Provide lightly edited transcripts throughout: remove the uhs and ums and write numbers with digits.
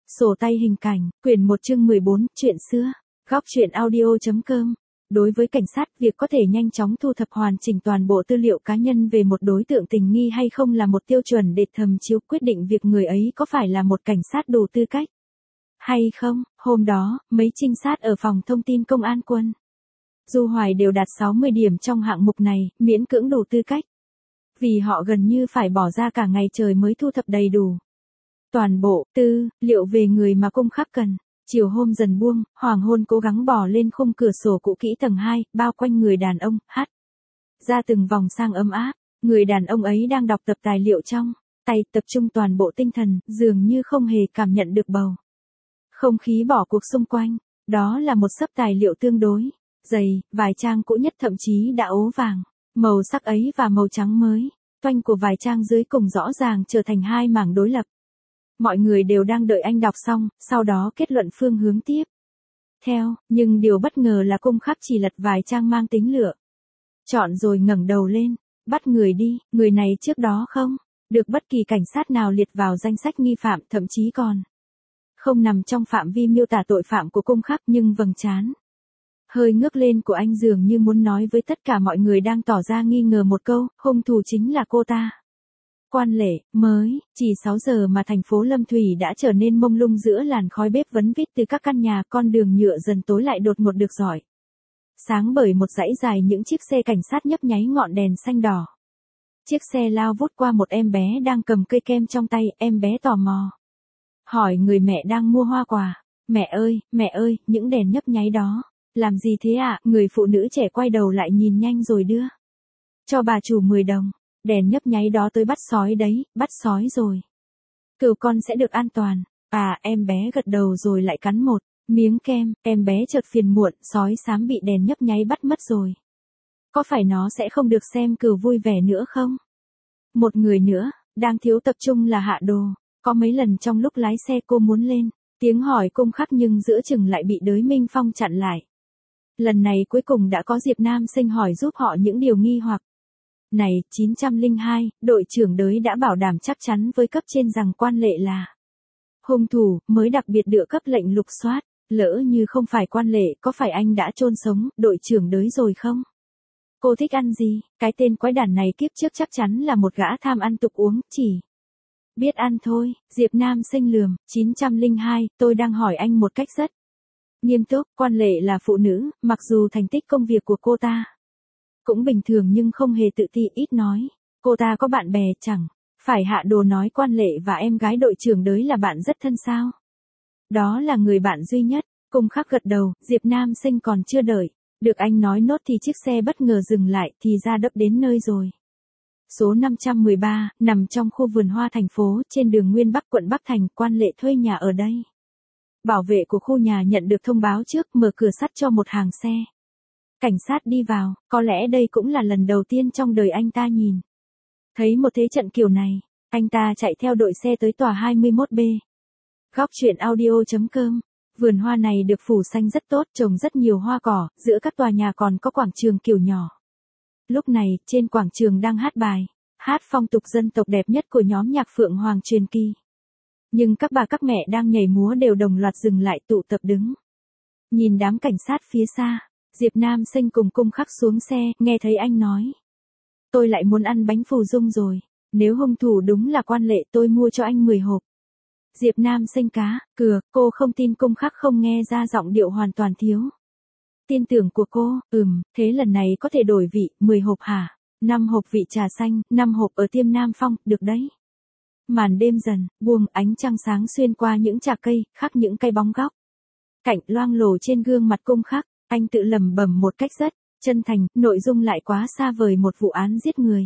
Sổ tay hình cảnh, quyển 1 chương 14, chuyện xưa. Góc truyện audio.com. Đối với cảnh sát, việc có thể nhanh chóng thu thập hoàn chỉnh toàn bộ tư liệu cá nhân về một đối tượng tình nghi hay không là một tiêu chuẩn để thẩm chiếu quyết định việc người ấy có phải là một cảnh sát đủ tư cách hay không. Hôm đó, mấy trinh sát ở phòng thông tin công an quân Du Hoài đều đạt 60 điểm trong hạng mục này, miễn cưỡng đủ tư cách. Vì họ gần như phải bỏ ra cả ngày trời mới thu thập đầy đủ toàn bộ tư liệu về người mà cung khắc cần. Chiều hôm dần buông, hoàng hôn cố gắng bò lên khung cửa sổ cũ kỹ tầng 2, bao quanh người đàn ông, hắt ra từng vòng sang ấm áp. Người đàn ông ấy đang đọc tập tài liệu trong tay, tập trung toàn bộ tinh thần, dường như không hề cảm nhận được bầu không khí bỏ cuộc xung quanh. Đó là một xấp tài liệu tương đối dày, vài trang cũ nhất thậm chí đã ố vàng. Màu sắc ấy và màu trắng mới toanh của vài trang dưới cùng rõ ràng trở thành hai mảng đối lập. Mọi người đều đang đợi anh đọc xong, sau đó kết luận phương hướng tiếp theo, nhưng điều bất ngờ là cung khắc chỉ lật vài trang mang tính lựa chọn rồi ngẩng đầu lên, bắt người đi. Người này trước đó không được bất kỳ cảnh sát nào liệt vào danh sách nghi phạm, thậm chí còn không nằm trong phạm vi miêu tả tội phạm của cung khắc, nhưng vầng trán hơi ngước lên của anh dường như muốn nói với tất cả mọi người đang tỏ ra nghi ngờ một câu, hung thủ chính là cô ta. Quan Lệ, mới, chỉ 6 giờ mà thành phố Lâm Thủy đã trở nên mông lung giữa làn khói bếp vấn vít từ các căn nhà, con đường nhựa dần tối lại đột ngột được rọi sáng bởi một dãy dài những chiếc xe cảnh sát nhấp nháy ngọn đèn xanh đỏ. Chiếc xe lao vút qua một em bé đang cầm cây kem trong tay, em bé tò mò hỏi người mẹ đang mua hoa quả, mẹ ơi, những đèn nhấp nháy đó, làm gì thế ạ? Người phụ nữ trẻ quay đầu lại nhìn nhanh rồi đưa cho bà chủ 10 đồng. Đèn nhấp nháy đó tới bắt sói đấy, bắt sói rồi cừu con sẽ được an toàn. À, em bé gật đầu rồi lại cắn một miếng kem, em bé chợt phiền muộn, sói xám bị đèn nhấp nháy bắt mất rồi. Có phải nó sẽ không được xem cừu vui vẻ nữa không? Một người nữa, đang thiếu tập trung là Hạ Đồ. Có mấy lần trong lúc lái xe cô muốn lên tiếng hỏi cung khắc nhưng giữa chừng lại bị Đới Minh Phong chặn lại. Lần này cuối cùng đã có Diệp Nam Sinh hỏi giúp họ những điều nghi hoặc này. 902, đội trưởng Đới đã bảo đảm chắc chắn với cấp trên rằng Quan Lệ là hung thủ, mới đặc biệt được cấp lệnh lục soát. Lỡ như không phải Quan Lệ, có phải anh đã chôn sống đội trưởng Đới rồi không? Cô thích ăn gì? Cái tên quái đản này kiếp trước chắc chắn là một gã tham ăn tục uống, chỉ biết ăn thôi. Diệp Nam Sinh lườm. 902, tôi đang hỏi anh một cách rất nghiêm túc. Quan Lệ là phụ nữ, mặc dù thành tích công việc của cô ta cũng bình thường nhưng không hề tự ti, ít nói. Cô ta có bạn bè chẳng phải? Hạ Đồ nói Quan Lệ và em gái đội trưởng Đới là bạn rất thân sao? Đó là người bạn duy nhất. Cung khắc gật đầu. Diệp Nam Sinh còn chưa đợi được anh nói nốt thì chiếc xe bất ngờ dừng lại, thì ra đấp đến nơi rồi. Số 513, nằm trong khu vườn hoa thành phố, trên đường Nguyên Bắc, quận Bắc Thành. Quan Lệ thuê nhà ở đây. Bảo vệ của khu nhà nhận được thông báo trước, mở cửa sắt cho một hàng xe cảnh sát đi vào. Có lẽ đây cũng là lần đầu tiên trong đời anh ta nhìn thấy một thế trận kiểu này. Anh ta chạy theo đội xe tới tòa 21B. Góc truyện audio.com. Vườn hoa này được phủ xanh rất tốt, trồng rất nhiều hoa cỏ, giữa các tòa nhà còn có quảng trường kiểu nhỏ. Lúc này, trên quảng trường đang hát bài hát phong tục dân tộc đẹp nhất của nhóm nhạc Phượng Hoàng truyền kỳ. Nhưng các bà các mẹ đang nhảy múa đều đồng loạt dừng lại, tụ tập đứng nhìn đám cảnh sát phía xa. Diệp Nam Sinh cùng cung khắc xuống xe, nghe thấy anh nói: tôi lại muốn ăn bánh phù dung rồi. Nếu hung thủ đúng là Quan Lệ, tôi mua cho anh 10 hộp. Diệp Nam Sinh cá cược, cô không tin cung khắc không nghe ra giọng điệu hoàn toàn thiếu tin tưởng của cô. Thế lần này có thể đổi vị, 10 hộp hả? 5 hộp vị trà xanh, 5 hộp ở Tiêm Nam Phong, được đấy. Màn đêm dần buông, ánh trăng sáng xuyên qua những chạc cây, khắc những cây bóng góc cạnh loang lổ trên gương mặt cung khắc. Anh tự lẩm bẩm một cách rất chân thành, nội dung lại quá xa vời một vụ án giết người.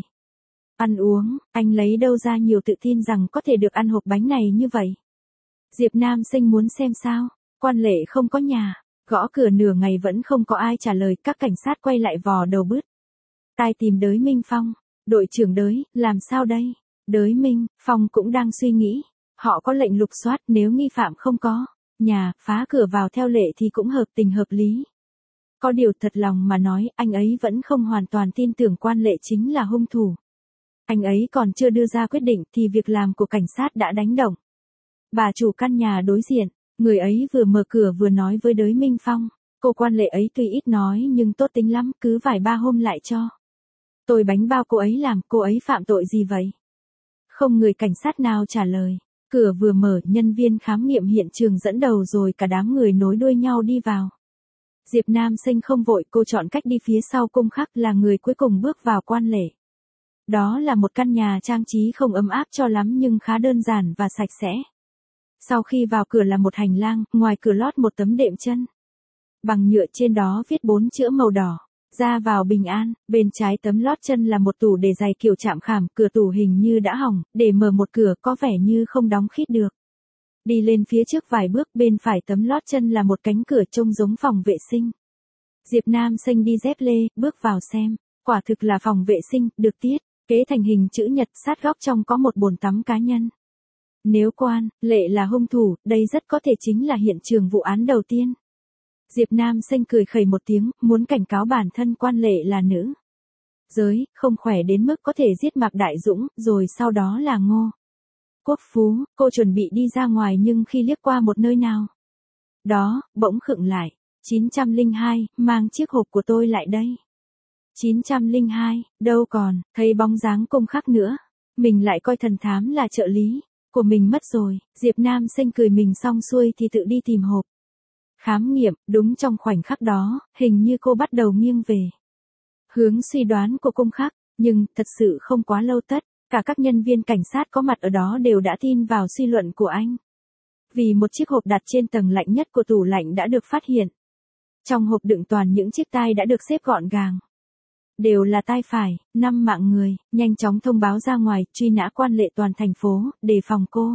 Ăn uống, anh lấy đâu ra nhiều tự tin rằng có thể được ăn hộp bánh này như vậy? Diệp Nam Sinh muốn xem sao. Quan Lệ không có nhà, gõ cửa nửa ngày vẫn không có ai trả lời, các cảnh sát quay lại vò đầu bứt tai tìm Đới Minh Phong. Đội trưởng Đới, làm sao đây? Đới Minh Phong cũng đang suy nghĩ. Họ có lệnh lục soát, nếu nghi phạm không có nhà, phá cửa vào theo lệ thì cũng hợp tình hợp lý. Có điều thật lòng mà nói, anh ấy vẫn không hoàn toàn tin tưởng Quan Lệ chính là hung thủ. Anh ấy còn chưa đưa ra quyết định thì việc làm của cảnh sát đã đánh động Bà chủ căn nhà đối diện, người ấy vừa mở cửa vừa nói với Đới Minh Phong. Cô quan lệ ấy tuy ít nói nhưng tốt tính lắm, cứ vài ba hôm lại cho tôi bánh bao cô ấy làm, cô ấy phạm tội gì vậy? Không người cảnh sát nào trả lời. Cửa vừa mở, nhân viên khám nghiệm hiện trường dẫn đầu rồi cả đám người nối đuôi nhau đi vào. Diệp Nam Sinh không vội, cô chọn cách đi phía sau Cung Khắc, là người cuối cùng bước vào quan lệ. Đó là một căn nhà trang trí không ấm áp cho lắm nhưng khá đơn giản và sạch sẽ. Sau khi vào cửa là một hành lang, ngoài cửa lót một tấm đệm chân bằng nhựa, trên đó viết 4 chữ màu đỏ. Ra vào bình an. Bên trái tấm lót chân là một tủ để giày kiểu chạm khảm, cửa tủ hình như đã hỏng, để mở một cửa có vẻ như không đóng khít được. Đi lên phía trước vài bước, bên phải tấm lót chân là một cánh cửa trông giống phòng vệ sinh. Diệp Nam Sinh đi dép lê, bước vào xem. Quả thực là phòng vệ sinh, được thiết kế thành hình chữ nhật, sát góc trong có một bồn tắm cá nhân. Nếu quan lệ là hung thủ, đây rất có thể chính là hiện trường vụ án đầu tiên. Diệp Nam Sinh cười khẩy một tiếng, muốn cảnh cáo bản thân quan lệ là nữ giới, không khỏe đến mức có thể giết Mạc Đại Dũng, rồi sau đó là Ngô Quốc Phú. Cô chuẩn bị đi ra ngoài nhưng khi liếc qua một nơi nào đó, bỗng khựng lại. 902, mang chiếc hộp của tôi lại đây. 902, đâu còn, thấy bóng dáng Cung Khắc nữa. Mình lại coi thần thám là trợ lý của mình mất rồi. Diệp Nam Sinh cười mình xong xuôi thì tự đi tìm hộp khám nghiệm. Đúng trong khoảnh khắc đó, hình như cô bắt đầu nghiêng về hướng suy đoán của Cung Khắc, nhưng thật sự không quá lâu tất cả các nhân viên cảnh sát có mặt ở đó đều đã tin vào suy luận của anh. Vì một chiếc hộp đặt trên tầng lạnh nhất của tủ lạnh đã được phát hiện. Trong hộp đựng toàn những chiếc tai đã được xếp gọn gàng. Đều là tai phải, 5 mạng người, nhanh chóng thông báo ra ngoài, truy nã quan lệ toàn thành phố, đề phòng cô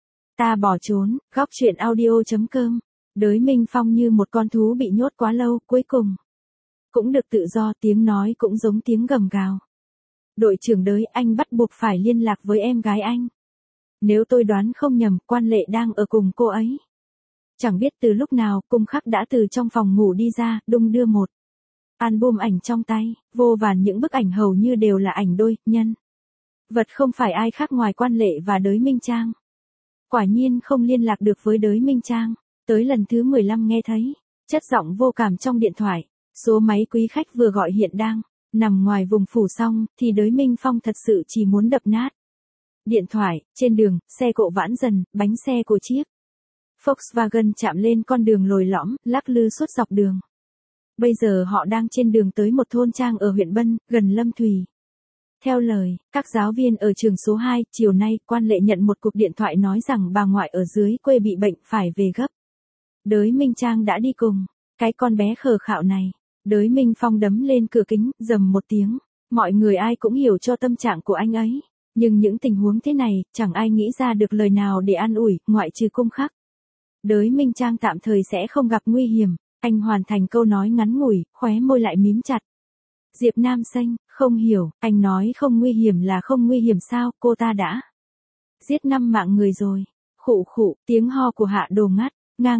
ta bỏ trốn. Góc truyện audio.com. Đới Minh Phong như một con thú bị nhốt quá lâu, cuối cùng cũng được tự do, tiếng nói cũng giống tiếng gầm gào. Đội trưởng Đới, anh bắt buộc phải liên lạc với em gái anh. Nếu tôi đoán không nhầm, quan lệ đang ở cùng cô ấy. Chẳng biết từ lúc nào, Cung Khắc đã từ trong phòng ngủ đi ra, đung đưa một album ảnh trong tay, vô vàn những bức ảnh hầu như đều là ảnh đôi, nhân vật không phải ai khác ngoài quan lệ và Đới Minh Trang. Quả nhiên không liên lạc được với Đới Minh Trang. Tới lần thứ 15 nghe thấy chất giọng vô cảm trong điện thoại. Số máy quý khách vừa gọi hiện đang nằm ngoài vùng phủ song, thì Đới Minh Phong thật sự chỉ muốn đập nát điện thoại. Trên đường, xe cộ vãn dần, bánh xe của chiếc Volkswagen chạm lên con đường lồi lõm, lắc lư suốt dọc đường. Bây giờ họ đang trên đường tới một thôn trang ở huyện Bân, gần Lâm Thủy. Theo lời các giáo viên ở trường số 2, chiều nay, quan lệ nhận một cuộc điện thoại nói rằng bà ngoại ở dưới quê bị bệnh phải về gấp. Đới Minh Trang đã đi cùng. Cái con bé khờ khạo này. Đới Minh Phong đấm lên cửa kính, rầm một tiếng. Mọi người ai cũng hiểu cho tâm trạng của anh ấy. Nhưng những tình huống thế này, chẳng ai nghĩ ra được lời nào để an ủi, ngoại trừ Cung Khắc. Đới Minh Trang tạm thời sẽ không gặp nguy hiểm. Anh hoàn thành câu nói ngắn ngủi, khóe môi lại mím chặt. Diệp Nam Sinh, không hiểu, anh nói không nguy hiểm là không nguy hiểm sao, cô ta đã giết 5 mạng người rồi. Khụ khụ, tiếng ho của Hạ Đồ ngắt ngang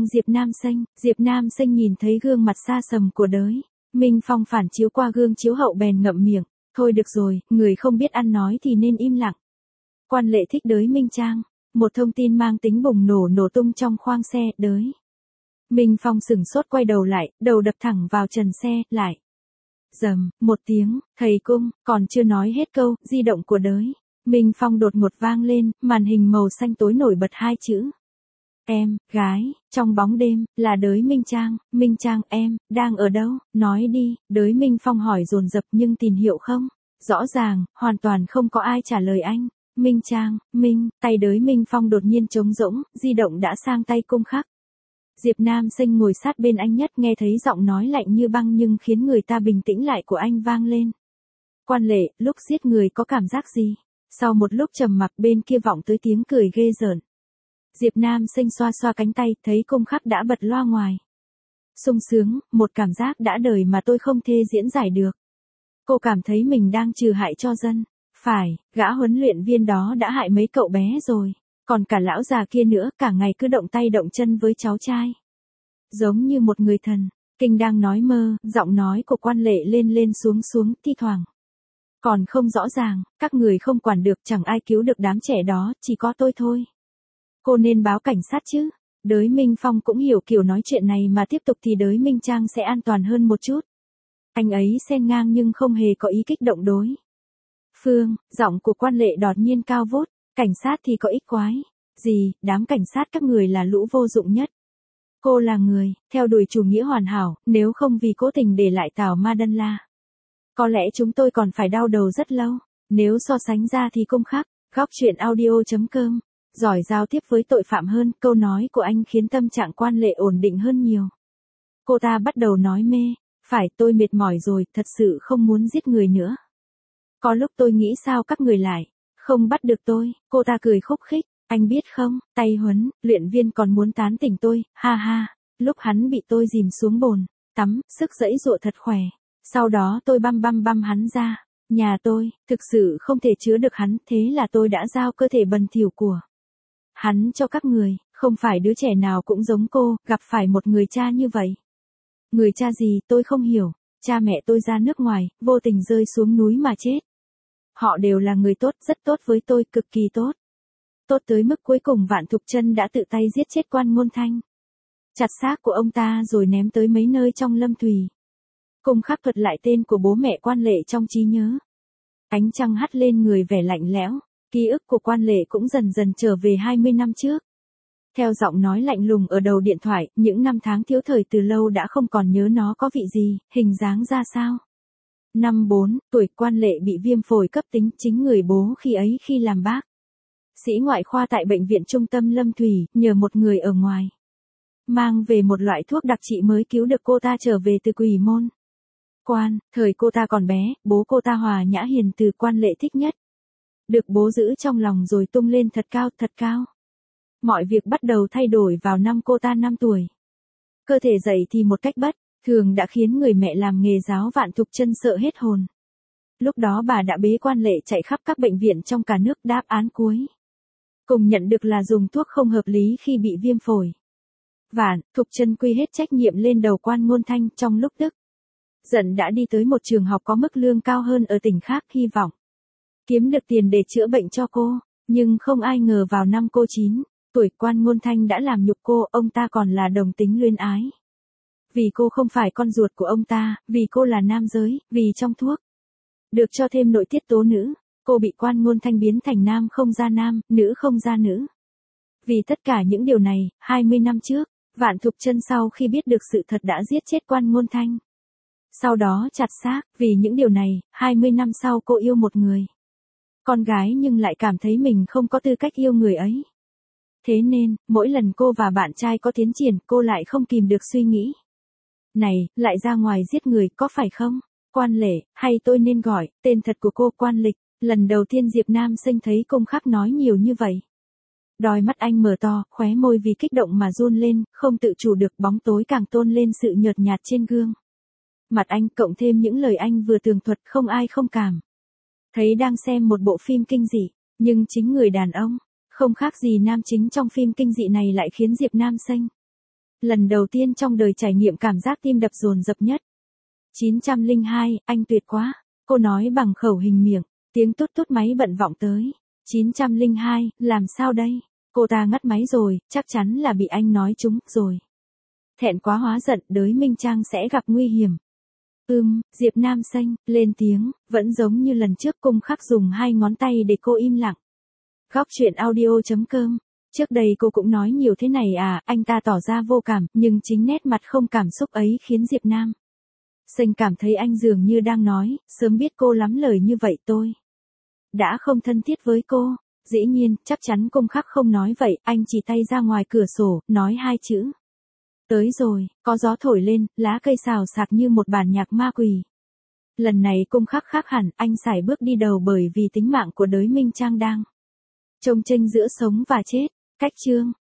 Diệp Nam Sinh nhìn thấy gương mặt xa sầm của Đới Minh Phong phản chiếu qua gương chiếu hậu bèn ngậm miệng. Thôi được rồi, người không biết ăn nói thì nên im lặng. Quan lệ thích Đới Minh Trang. Một thông tin mang tính bùng nổ tung trong khoang xe. Đới Minh Phong sửng sốt quay đầu lại, đầu đập thẳng vào trần xe, lại. Rầm, một tiếng, thầy Cung, còn chưa nói hết câu, di động của Đới Minh Phong đột ngột vang lên, màn hình màu xanh tối nổi bật 2 chữ. Em, gái, trong bóng đêm, là Đới Minh Trang, em, đang ở đâu, nói đi. Đới Minh Phong hỏi dồn dập nhưng tín hiệu không. Rõ ràng, hoàn toàn không có ai trả lời anh. Minh Trang, tay Đới Minh Phong đột nhiên trống rỗng, di động đã sang tay Cung Khắc. Diệp Nam Sinh ngồi sát bên anh nhất, nghe thấy giọng nói lạnh như băng nhưng khiến người ta bình tĩnh lại của anh vang lên. Quan lệ, lúc giết người có cảm giác gì? Sau một lúc trầm mặc, bên kia vọng tới tiếng cười ghê rợn. Diệp Nam Sinh xoa xoa cánh tay, thấy Cung Khắc đã bật loa ngoài. Sung sướng, một cảm giác đã đời mà tôi không thể diễn giải được. Cô cảm thấy mình đang trừ hại cho dân. Phải, gã huấn luyện viên đó đã hại mấy cậu bé rồi. Còn cả lão già kia nữa, cả ngày cứ động tay động chân với cháu trai. Giống như một người thần. Kinh đang nói mơ, giọng nói của quan lệ lên xuống, thi thoảng. Còn không rõ ràng, các người không quản được, chẳng ai cứu được đám trẻ đó, chỉ có tôi thôi. Cô nên báo cảnh sát chứ. Đới Minh Phong cũng hiểu kiểu nói chuyện này mà tiếp tục thì Đới Minh Trang sẽ an toàn hơn một chút. Anh ấy xen ngang nhưng không hề có ý kích động đối phương, giọng của quan lệ đột nhiên cao vút, cảnh sát thì có ích quái. Gì, đám cảnh sát các người là lũ vô dụng nhất. Cô là người, theo đuổi chủ nghĩa hoàn hảo, nếu không vì cố tình để lại Tào Ma Đân La. Có lẽ chúng tôi còn phải đau đầu rất lâu, nếu so sánh ra thì Cung Khắc, góc chuyện audio.com, giỏi giao tiếp với tội phạm hơn, câu nói của anh khiến tâm trạng quan lệ ổn định hơn nhiều. Cô ta bắt đầu nói mê, phải tôi mệt mỏi rồi, thật sự không muốn giết người nữa. Có lúc tôi nghĩ sao các người lại, không bắt được tôi, cô ta cười khúc khích, anh biết không, tay huấn, luyện viên còn muốn tán tỉnh tôi, ha ha, lúc hắn bị tôi dìm xuống bồn, tắm, sức giãy giụa thật khỏe, sau đó tôi băm hắn ra, nhà tôi, thực sự không thể chứa được hắn, thế là tôi đã giao cơ thể bần thỉu của hắn cho các người, không phải đứa trẻ nào cũng giống cô, gặp phải một người cha như vậy. Người cha gì tôi không hiểu, cha mẹ tôi ra nước ngoài, vô tình rơi xuống núi mà chết. Họ đều là người tốt, rất tốt với tôi, cực kỳ tốt. Tốt tới mức cuối cùng Vạn Thục Chân đã tự tay giết chết Quan Ngôn Thanh. Chặt xác của ông ta rồi ném tới mấy nơi trong Lâm Thủy. Cung Khắc thuật lại tên của bố mẹ quan lệ trong trí nhớ. Ánh trăng hắt lên người vẻ lạnh lẽo, ký ức của quan lệ cũng dần dần trở về 20 năm trước. Theo giọng nói lạnh lùng ở đầu điện thoại, những năm tháng thiếu thời từ lâu đã không còn nhớ nó có vị gì, hình dáng ra sao. Năm 4 tuổi quan lệ bị viêm phổi cấp tính, chính người bố khi ấy khi làm bác sĩ ngoại khoa tại bệnh viện trung tâm Lâm Thủy, nhờ một người ở ngoài mang về một loại thuốc đặc trị mới cứu được cô ta trở về từ Quỷ Môn Quan. Thời cô ta còn bé, bố cô ta hòa nhã hiền từ, quan lệ thích nhất. Được bố giữ trong lòng rồi tung lên thật cao thật cao. Mọi việc bắt đầu thay đổi vào năm cô ta 5 tuổi. Cơ thể dậy thì một cách bất thường đã khiến người mẹ làm nghề giáo Vạn Thục Chân sợ hết hồn. Lúc đó bà đã bế quan lệ chạy khắp các bệnh viện trong cả nước, đáp án cuối cùng nhận được là dùng thuốc không hợp lý khi bị viêm phổi. Vạn Thục Chân quy hết trách nhiệm lên đầu Quan Ngôn Thanh, trong lúc tức giận đã đi tới một trường học có mức lương cao hơn ở tỉnh khác, hy vọng kiếm được tiền để chữa bệnh cho cô, nhưng không ai ngờ vào năm cô 9 tuổi Quan Ngôn Thanh đã làm nhục cô, ông ta còn là đồng tính luyến ái. Vì cô không phải con ruột của ông ta, vì cô là nam giới, vì trong thuốc được cho thêm nội tiết tố nữ, cô bị Quan Ngôn Thanh biến thành nam không ra nam, nữ không ra nữ. Vì tất cả những điều này, 20 năm trước, Vạn Thục Chân sau khi biết được sự thật đã giết chết Quan Ngôn Thanh. Sau đó chặt xác, vì những điều này, 20 năm sau cô yêu một người con gái nhưng lại cảm thấy mình không có tư cách yêu người ấy. Thế nên, mỗi lần cô và bạn trai có tiến triển, cô lại không kìm được suy nghĩ. Này, lại ra ngoài giết người, có phải không? Quan lệ, hay tôi nên gọi tên thật của cô Quan Lịch. Lần đầu tiên Diệp Nam Sinh thấy Cung Khắc nói nhiều như vậy. Đôi mắt anh mở to, khóe môi vì kích động mà run lên, không tự chủ được, bóng tối càng tôn lên sự nhợt nhạt trên gương mặt anh, cộng thêm những lời anh vừa tường thuật, không ai không cảm thấy đang xem một bộ phim kinh dị, nhưng chính người đàn ông không khác gì nam chính trong phim kinh dị này lại khiến Diệp Nam Sinh lần đầu tiên trong đời trải nghiệm cảm giác tim đập dồn dập nhất. 902, anh tuyệt quá, cô nói bằng khẩu hình miệng, tiếng tút tút máy bận vọng tới. 902, làm sao đây? Cô ta ngắt máy rồi, chắc chắn là bị anh nói trúng rồi. Thẹn quá hóa giận, Đới Minh Trang sẽ gặp nguy hiểm. Diệp Nam Sinh lên tiếng, vẫn giống như lần trước. Cung Khắc dùng 2 ngón tay để cô im lặng. Góc chuyện audio.com. Trước đây cô cũng nói nhiều thế này à, anh ta tỏ ra vô cảm, nhưng chính nét mặt không cảm xúc ấy khiến Diệp Nam Sinh cảm thấy anh dường như đang nói, sớm biết cô lắm lời như vậy tôi đã không thân thiết với cô. Dĩ nhiên, chắc chắn Cung Khắc không nói vậy, anh chỉ tay ra ngoài cửa sổ, nói 2 chữ. Tới rồi, có gió thổi lên, lá cây xào xạc như một bản nhạc ma quỷ. Lần này Cung Khắc khác hẳn, anh sải bước đi đầu bởi vì tính mạng của Đới Minh Trang đang chông chênh giữa sống và chết. Cách chương